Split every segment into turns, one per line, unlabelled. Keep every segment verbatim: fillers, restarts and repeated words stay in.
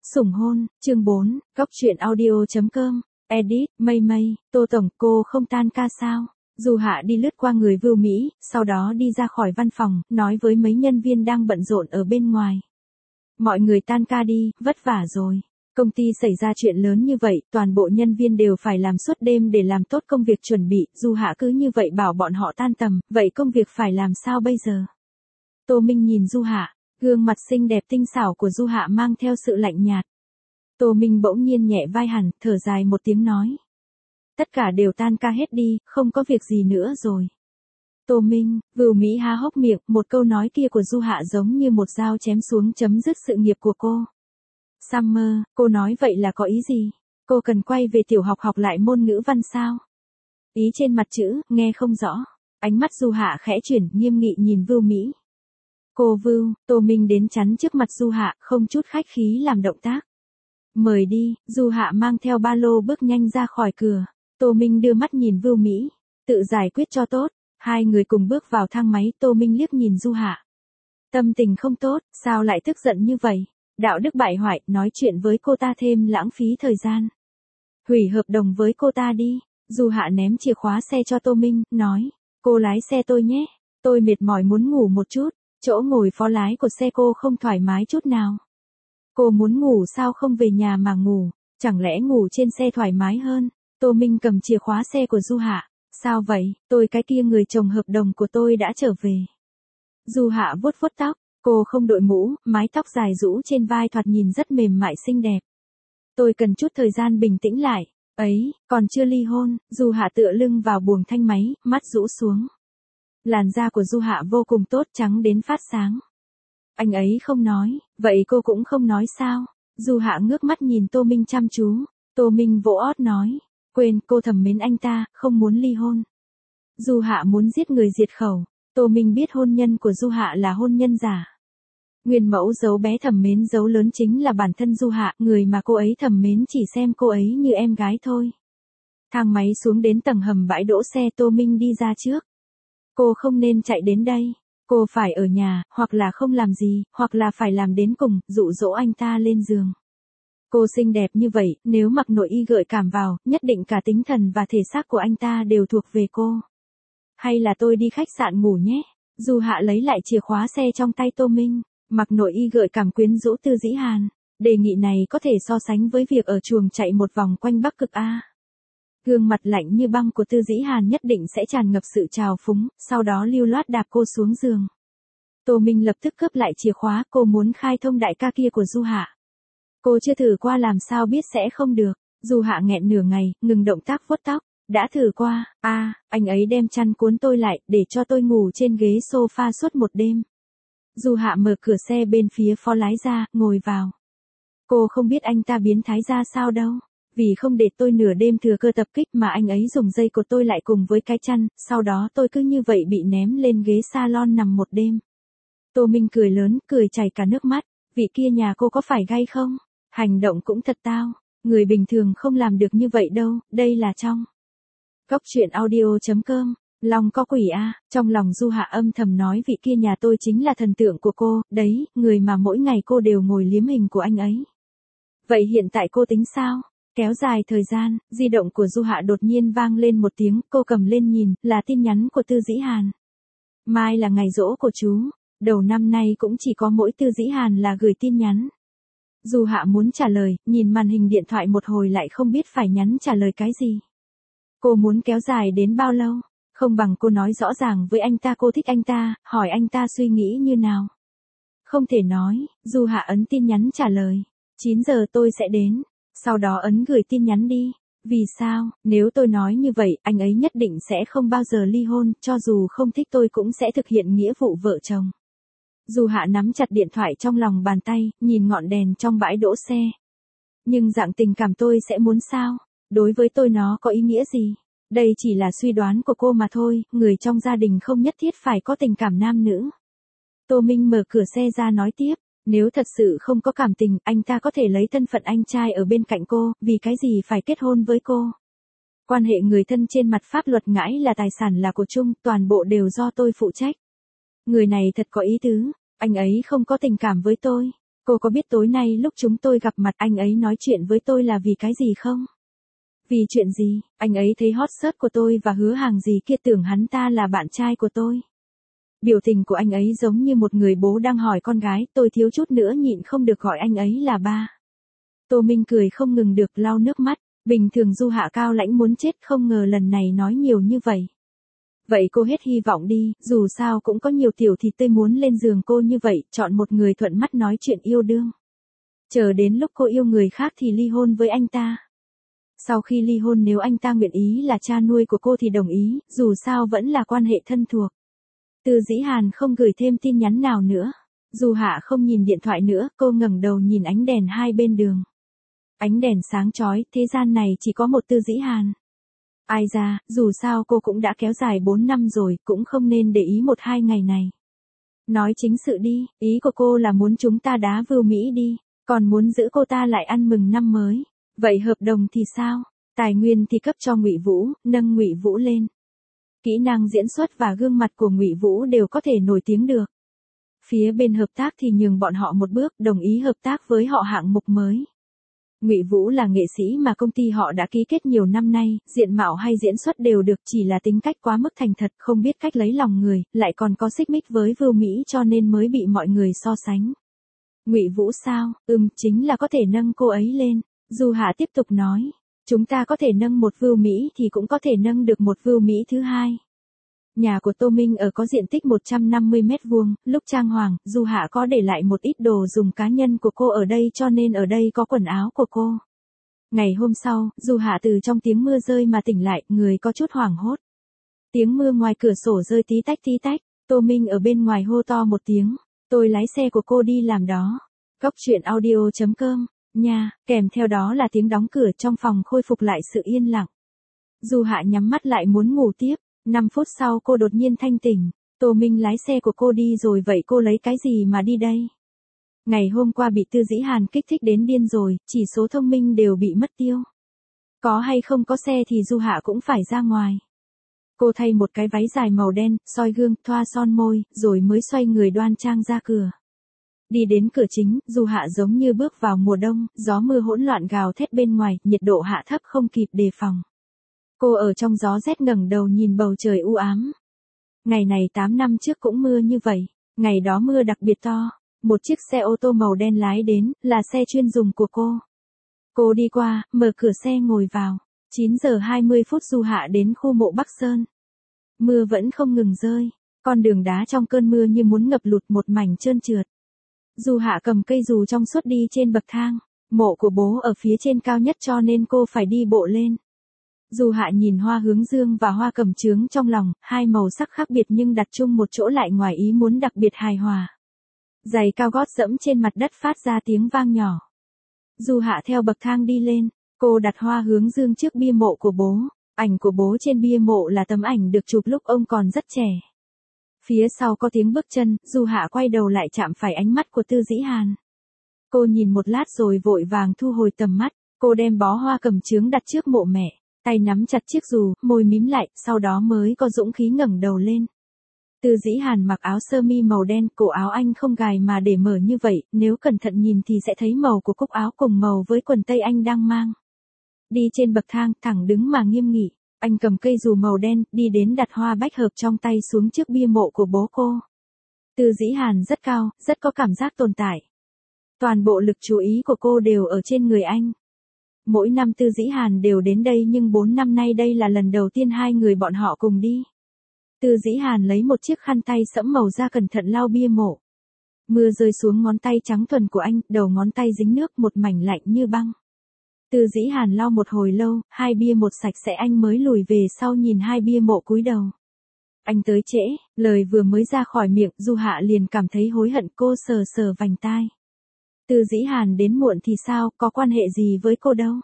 Sủng hôn, chương bốn, Góc truyện audio chấm com, edit, mây mây, Tô Tổng, cô không tan ca sao? Du Hạ đi lướt qua người Vưu Mỹ, sau đó đi ra khỏi văn phòng, nói với mấy nhân viên đang bận rộn ở bên ngoài. Mọi người tan ca đi, vất vả rồi. Công ty xảy ra chuyện lớn như vậy, toàn bộ nhân viên đều phải làm suốt đêm để làm tốt công việc chuẩn bị, Du Hạ cứ như vậy bảo bọn họ tan tầm, vậy công việc phải làm sao bây giờ? Tô Minh nhìn Du Hạ, gương mặt xinh đẹp tinh xảo của Du Hạ mang theo sự lạnh nhạt. Tô Minh bỗng nhiên nhẹ vai hẳn, thở dài một tiếng nói. Tất cả đều tan ca hết đi, không có việc gì nữa rồi. Tô Minh, Vưu Mỹ há hốc miệng, một câu nói kia của Du Hạ giống như một dao chém xuống chấm dứt sự nghiệp của cô. Summer, cô nói vậy là có ý gì? Cô cần quay về tiểu học học lại môn ngữ văn sao? Ý trên mặt chữ, nghe không rõ. Ánh mắt Du Hạ khẽ chuyển, nghiêm nghị nhìn Vưu Mỹ. Cô Vưu, Tô Minh đến chắn trước mặt Du Hạ, không chút khách khí làm động tác. Mời đi, Du Hạ mang theo ba lô bước nhanh ra khỏi cửa. Tô Minh đưa mắt nhìn Vưu Mỹ, tự giải quyết cho tốt. Hai người cùng bước vào thang máy, Tô Minh liếc nhìn Du Hạ. Tâm tình không tốt, sao lại tức giận như vậy? Đạo đức bại hoại, nói chuyện với cô ta thêm lãng phí thời gian. Hủy hợp đồng với cô ta đi. Du Hạ ném chìa khóa xe cho Tô Minh, nói, cô lái xe tôi nhé, tôi mệt mỏi muốn ngủ một chút, chỗ ngồi phó lái của xe cô không thoải mái chút nào. Cô muốn ngủ sao không về nhà mà ngủ, chẳng lẽ ngủ trên xe thoải mái hơn? Tô Minh cầm chìa khóa xe của Du Hạ, sao vậy, tôi cái kia người chồng hợp đồng của tôi đã trở về. Du Hạ vuốt vuốt tóc, cô không đội mũ, mái tóc dài rũ trên vai thoạt nhìn rất mềm mại xinh đẹp. Tôi cần chút thời gian bình tĩnh lại, ấy, còn chưa ly hôn. Du Hạ tựa lưng vào buồng thanh máy, mắt rũ xuống. Làn da của Du Hạ vô cùng tốt, trắng đến phát sáng. Anh ấy không nói, vậy cô cũng không nói sao? Du Hạ ngước mắt nhìn Tô Minh chăm chú. Tô Minh vỗ ót nói, quên, cô thầm mến anh ta, không muốn ly hôn. Du Hạ muốn giết người diệt khẩu. Tô Minh biết hôn nhân của Du Hạ là hôn nhân giả. Nguyên mẫu dấu bé thầm mến dấu lớn chính là bản thân Du Hạ, người mà cô ấy thầm mến chỉ xem cô ấy như em gái thôi. Thang máy xuống đến tầng hầm bãi đỗ xe, Tô Minh đi ra trước. Cô không nên chạy đến đây. Cô phải ở nhà, hoặc là không làm gì, hoặc là phải làm đến cùng, dụ dỗ anh ta lên giường. Cô xinh đẹp như vậy, nếu mặc nội y gợi cảm vào, nhất định cả tinh thần và thể xác của anh ta đều thuộc về cô. Hay là tôi đi khách sạn ngủ nhé. Du Hạ lấy lại chìa khóa xe trong tay Tô Minh, mặc nội y gợi cảm quyến rũ Tư Dĩ Hàn. Đề nghị này có thể so sánh với việc ở chuồng chạy một vòng quanh Bắc Cực A. Gương mặt lạnh như băng của Tư Dĩ Hàn nhất định sẽ tràn ngập sự trào phúng, sau đó lưu loát đạp cô xuống giường. Tô Minh lập tức cướp lại chìa khóa, cô muốn khai thông đại ca kia của Du Hạ. Cô chưa thử qua làm sao biết sẽ không được. Du Hạ nghẹn nửa ngày, ngừng động tác vuốt tóc. Đã thử qua, a, à, anh ấy đem chăn cuốn tôi lại, để cho tôi ngủ trên ghế sofa suốt một đêm. Du Hạ mở cửa xe bên phía phó lái ra, ngồi vào. Cô không biết anh ta biến thái ra sao đâu. Vì không để tôi nửa đêm thừa cơ tập kích mà anh ấy dùng dây cột tôi lại cùng với cái chăn, sau đó tôi cứ như vậy bị ném lên ghế salon nằm một đêm. Tô Minh cười lớn, cười chảy cả nước mắt. Vị kia nhà cô có phải gay không? Hành động cũng thật tao. Người bình thường không làm được như vậy đâu, đây là trong. Góc truyện audio chấm com, lòng có quỷ a. Trong lòng Du Hạ âm thầm nói vị kia nhà tôi chính là thần tượng của cô, đấy, người mà mỗi ngày cô đều ngồi liếm hình của anh ấy. Vậy hiện tại cô tính sao? Kéo dài thời gian, di động của Du Hạ đột nhiên vang lên một tiếng, cô cầm lên nhìn, là tin nhắn của Tư Dĩ Hàn. Mai là ngày giỗ của chú, đầu năm nay cũng chỉ có mỗi Tư Dĩ Hàn là gửi tin nhắn. Du Hạ muốn trả lời, nhìn màn hình điện thoại một hồi lại không biết phải nhắn trả lời cái gì. Cô muốn kéo dài đến bao lâu? Không bằng cô nói rõ ràng với anh ta cô thích anh ta, hỏi anh ta suy nghĩ như nào. Không thể nói, Du Hạ ấn tin nhắn trả lời. chín giờ tôi sẽ đến. Sau đó ấn gửi tin nhắn đi. Vì sao, nếu tôi nói như vậy, anh ấy nhất định sẽ không bao giờ ly hôn, cho dù không thích tôi cũng sẽ thực hiện nghĩa vụ vợ chồng. Du Hạ nắm chặt điện thoại trong lòng bàn tay, nhìn ngọn đèn trong bãi đỗ xe. Nhưng dạng tình cảm tôi sẽ muốn sao? Đối với tôi nó có ý nghĩa gì? Đây chỉ là suy đoán của cô mà thôi, người trong gia đình không nhất thiết phải có tình cảm nam nữ. Tô Minh mở cửa xe ra nói tiếp, nếu thật sự không có cảm tình, anh ta có thể lấy thân phận anh trai ở bên cạnh cô, vì cái gì phải kết hôn với cô? Quan hệ người thân trên mặt pháp luật ngãi là tài sản là của chung, toàn bộ đều do tôi phụ trách. Người này thật có ý tứ, anh ấy không có tình cảm với tôi. Cô có biết tối nay lúc chúng tôi gặp mặt anh ấy nói chuyện với tôi là vì cái gì không? Vì chuyện gì? Anh ấy thấy hot search của tôi và hứa hàng gì kia tưởng hắn ta là bạn trai của tôi. Biểu tình của anh ấy giống như một người bố đang hỏi con gái, tôi thiếu chút nữa nhịn không được gọi anh ấy là ba. Tô Minh cười không ngừng được, lau nước mắt. Bình thường Du Hạ cao lãnh muốn chết, không ngờ lần này nói nhiều như vậy. Vậy cô hết hy vọng đi, dù sao cũng có nhiều tiểu thịt tươi muốn lên giường cô như vậy, chọn một người thuận mắt nói chuyện yêu đương. Chờ đến lúc cô yêu người khác thì ly hôn với anh ta. Sau khi ly hôn nếu anh ta nguyện ý là cha nuôi của cô thì đồng ý, dù sao vẫn là quan hệ thân thuộc. Từ Dĩ Hàn không gửi thêm tin nhắn nào nữa. Du Hạ không nhìn điện thoại nữa, cô ngẩng đầu nhìn ánh đèn hai bên đường. Ánh đèn sáng chói, thế gian này chỉ có một Từ Dĩ Hàn. Ai ra, dù sao cô cũng đã kéo dài bốn năm rồi, cũng không nên để ý một hai ngày này. Nói chính sự đi, ý của cô là muốn chúng ta đá Vưu Mỹ đi, còn muốn giữ cô ta lại ăn mừng năm mới. Vậy hợp đồng thì sao? Tài nguyên thì cấp cho Ngụy Vũ, nâng Ngụy Vũ lên. Kỹ năng diễn xuất và gương mặt của Ngụy Vũ đều có thể nổi tiếng được. Phía bên hợp tác thì nhường bọn họ một bước, đồng ý hợp tác với họ hạng mục mới. Ngụy Vũ là nghệ sĩ mà công ty họ đã ký kết nhiều năm nay, diện mạo hay diễn xuất đều được, chỉ là tính cách quá mức thành thật, không biết cách lấy lòng người, lại còn có xích mích với Vưu Mỹ cho nên mới bị mọi người so sánh. Ngụy Vũ sao? Ừm, chính là có thể nâng cô ấy lên. Du Hạ tiếp tục nói, chúng ta có thể nâng một Vưu Mỹ thì cũng có thể nâng được một Vưu Mỹ thứ hai. Nhà của Tô Minh ở có diện tích một trăm năm mươi mét vuông, lúc trang hoàng, Du Hạ có để lại một ít đồ dùng cá nhân của cô ở đây cho nên ở đây có quần áo của cô. Ngày hôm sau, Du Hạ từ trong tiếng mưa rơi mà tỉnh lại, người có chút hoảng hốt. Tiếng mưa ngoài cửa sổ rơi tí tách tí tách, Tô Minh ở bên ngoài hô to một tiếng, tôi lái xe của cô đi làm đó. Cốc truyện audio chấm com, nha, kèm theo đó là tiếng đóng cửa, trong phòng khôi phục lại sự yên lặng. Du Hạ nhắm mắt lại muốn ngủ tiếp. năm phút sau cô đột nhiên thanh tỉnh, Tô Minh lái xe của cô đi rồi, vậy cô lấy cái gì mà đi đây? Ngày hôm qua bị Từ Dĩ Hàn kích thích đến điên rồi, chỉ số thông minh đều bị mất tiêu. Có hay không có xe thì Du Hạ cũng phải ra ngoài. Cô thay một cái váy dài màu đen, soi gương, thoa son môi, rồi mới xoay người đoan trang ra cửa. Đi đến cửa chính, Du Hạ giống như bước vào mùa đông, gió mưa hỗn loạn gào thét bên ngoài, nhiệt độ hạ thấp không kịp đề phòng. Cô ở trong gió rét ngẩng đầu nhìn bầu trời u ám. Ngày này tám năm trước cũng mưa như vậy, ngày đó mưa đặc biệt to, một chiếc xe ô tô màu đen lái đến, là xe chuyên dùng của cô. Cô đi qua, mở cửa xe ngồi vào, chín giờ hai mươi phút Du Hạ đến khu mộ Bắc Sơn. Mưa vẫn không ngừng rơi, con đường đá trong cơn mưa như muốn ngập lụt, một mảnh trơn trượt. Du Hạ cầm cây dù trong suốt đi trên bậc thang, mộ của bố ở phía trên cao nhất cho nên cô phải đi bộ lên. Du Hạ nhìn hoa hướng dương và hoa cẩm chướng trong lòng, hai màu sắc khác biệt nhưng đặt chung một chỗ lại ngoài ý muốn đặc biệt hài hòa. Giày cao gót dẫm trên mặt đất phát ra tiếng vang nhỏ. Du Hạ theo bậc thang đi lên, cô đặt hoa hướng dương trước bia mộ của bố, ảnh của bố trên bia mộ là tấm ảnh được chụp lúc ông còn rất trẻ. Phía sau có tiếng bước chân, Du Hạ quay đầu lại chạm phải ánh mắt của Từ Dĩ Hàn. Cô nhìn một lát rồi vội vàng thu hồi tầm mắt, cô đem bó hoa cẩm chướng đặt trước mộ mẹ. Tay nắm chặt chiếc dù, môi mím lại, sau đó mới có dũng khí ngẩng đầu lên. Từ Dĩ Hàn mặc áo sơ mi màu đen, cổ áo anh không gài mà để mở như vậy, nếu cẩn thận nhìn thì sẽ thấy màu của cúc áo cùng màu với quần tây anh đang mang. Đi trên bậc thang, thẳng đứng mà nghiêm nghị, anh cầm cây dù màu đen, đi đến đặt hoa bách hợp trong tay xuống trước bia mộ của bố cô. Từ Dĩ Hàn rất cao, rất có cảm giác tồn tại. Toàn bộ lực chú ý của cô đều ở trên người anh. Mỗi năm Từ Dĩ Hàn đều đến đây nhưng bốn năm nay đây là lần đầu tiên hai người bọn họ cùng đi. Từ Dĩ Hàn lấy một chiếc khăn tay sẫm màu da cẩn thận lau bia mộ. Mưa rơi xuống ngón tay trắng thuần của anh, đầu ngón tay dính nước, một mảnh lạnh như băng. Từ Dĩ Hàn lau một hồi lâu, hai bia một sạch sẽ anh mới lùi về sau nhìn hai bia mộ cúi đầu. Anh tới trễ, lời vừa mới ra khỏi miệng, Du Hạ liền cảm thấy hối hận, cô sờ sờ vành tai. Từ Dĩ Hàn đến muộn thì sao, có quan hệ gì với cô đâu.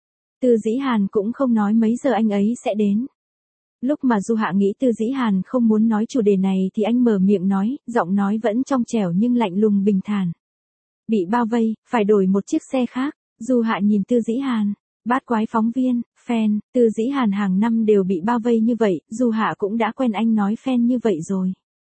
Từ Dĩ Hàn cũng không nói mấy giờ anh ấy sẽ đến. Lúc mà Du Hạ nghĩ Từ Dĩ Hàn không muốn nói chủ đề này thì anh mở miệng nói, giọng nói vẫn trong trẻo nhưng lạnh lùng bình thản. Bị bao vây, phải đổi một chiếc xe khác. Du Hạ nhìn Từ Dĩ Hàn, bát quái phóng viên, fan, Từ Dĩ Hàn hàng năm đều bị bao vây như vậy, Du Hạ cũng đã quen anh nói fan như vậy rồi.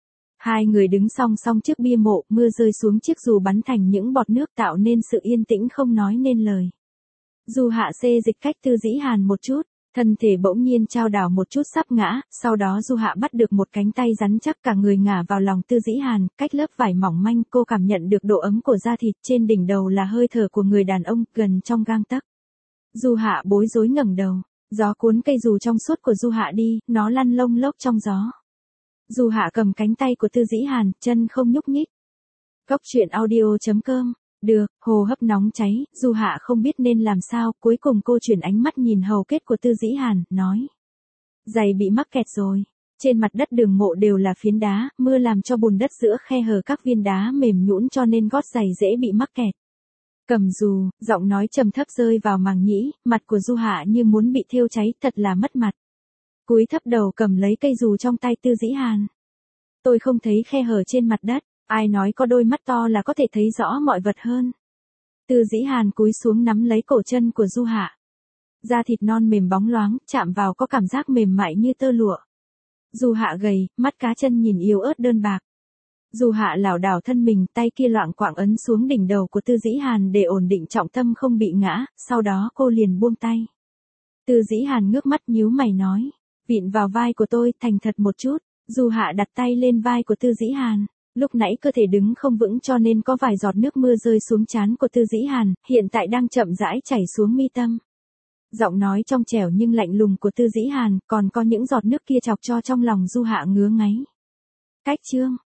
Hai người đứng song song trước bia mộ, mưa rơi xuống chiếc dù bắn thành những bọt nước tạo nên sự yên tĩnh không nói nên lời. Du Hạ xê dịch cách Tư Dĩ Hàn một chút, thân thể bỗng nhiên chao đảo một chút sắp ngã, sau đó Du Hạ bắt được một cánh tay rắn chắc, cả người ngả vào lòng Tư Dĩ Hàn, cách lớp vải mỏng manh cô cảm nhận được độ ấm của da thịt, trên đỉnh đầu là hơi thở của người đàn ông, gần trong gang tấc. Du Hạ bối rối ngẩng đầu, gió cuốn cây dù trong suốt của Du Hạ đi, nó lăn lông lốc trong gió. Du Hạ cầm cánh tay của Tư Dĩ Hàn, chân không nhúc nhích. Cốc truyện audio chấm com. Được, hồ hấp nóng cháy, Du Hạ không biết nên làm sao, cuối cùng cô chuyển ánh mắt nhìn hầu kết của Tư Dĩ Hàn, nói. Giày bị mắc kẹt rồi. Trên mặt đất đường mộ đều là phiến đá, mưa làm cho bùn đất giữa khe hở các viên đá mềm nhũn cho nên gót giày dễ bị mắc kẹt. Cầm dù, giọng nói trầm thấp rơi vào màng nhĩ, mặt của Du Hạ như muốn bị thiêu cháy, thật là mất mặt. Cúi thấp đầu cầm lấy cây dù trong tay Tư Dĩ Hàn. Tôi không thấy khe hở trên mặt đất, ai nói có đôi mắt to là có thể thấy rõ mọi vật hơn. Tư Dĩ Hàn cúi xuống nắm lấy cổ chân của Du Hạ. Da thịt non mềm bóng loáng, chạm vào có cảm giác mềm mại như tơ lụa. Du Hạ gầy, mắt cá chân nhìn yếu ớt đơn bạc. Du Hạ lảo đảo thân mình, tay kia loạng quạng ấn xuống đỉnh đầu của Tư Dĩ Hàn để ổn định trọng tâm không bị ngã, sau đó cô liền buông tay. Tư Dĩ Hàn ngước mắt nhíu mày nói, vịn vào vai của tôi, thành thật một chút. Du Hạ đặt tay lên vai của Tư Dĩ Hàn, lúc nãy cơ thể đứng không vững cho nên có vài giọt nước mưa rơi xuống trán của Tư Dĩ Hàn, hiện tại đang chậm rãi chảy xuống mi tâm. Giọng nói trong trẻo nhưng lạnh lùng của Tư Dĩ Hàn, còn có những giọt nước kia chọc cho trong lòng Du Hạ ngứa ngáy. Cách chương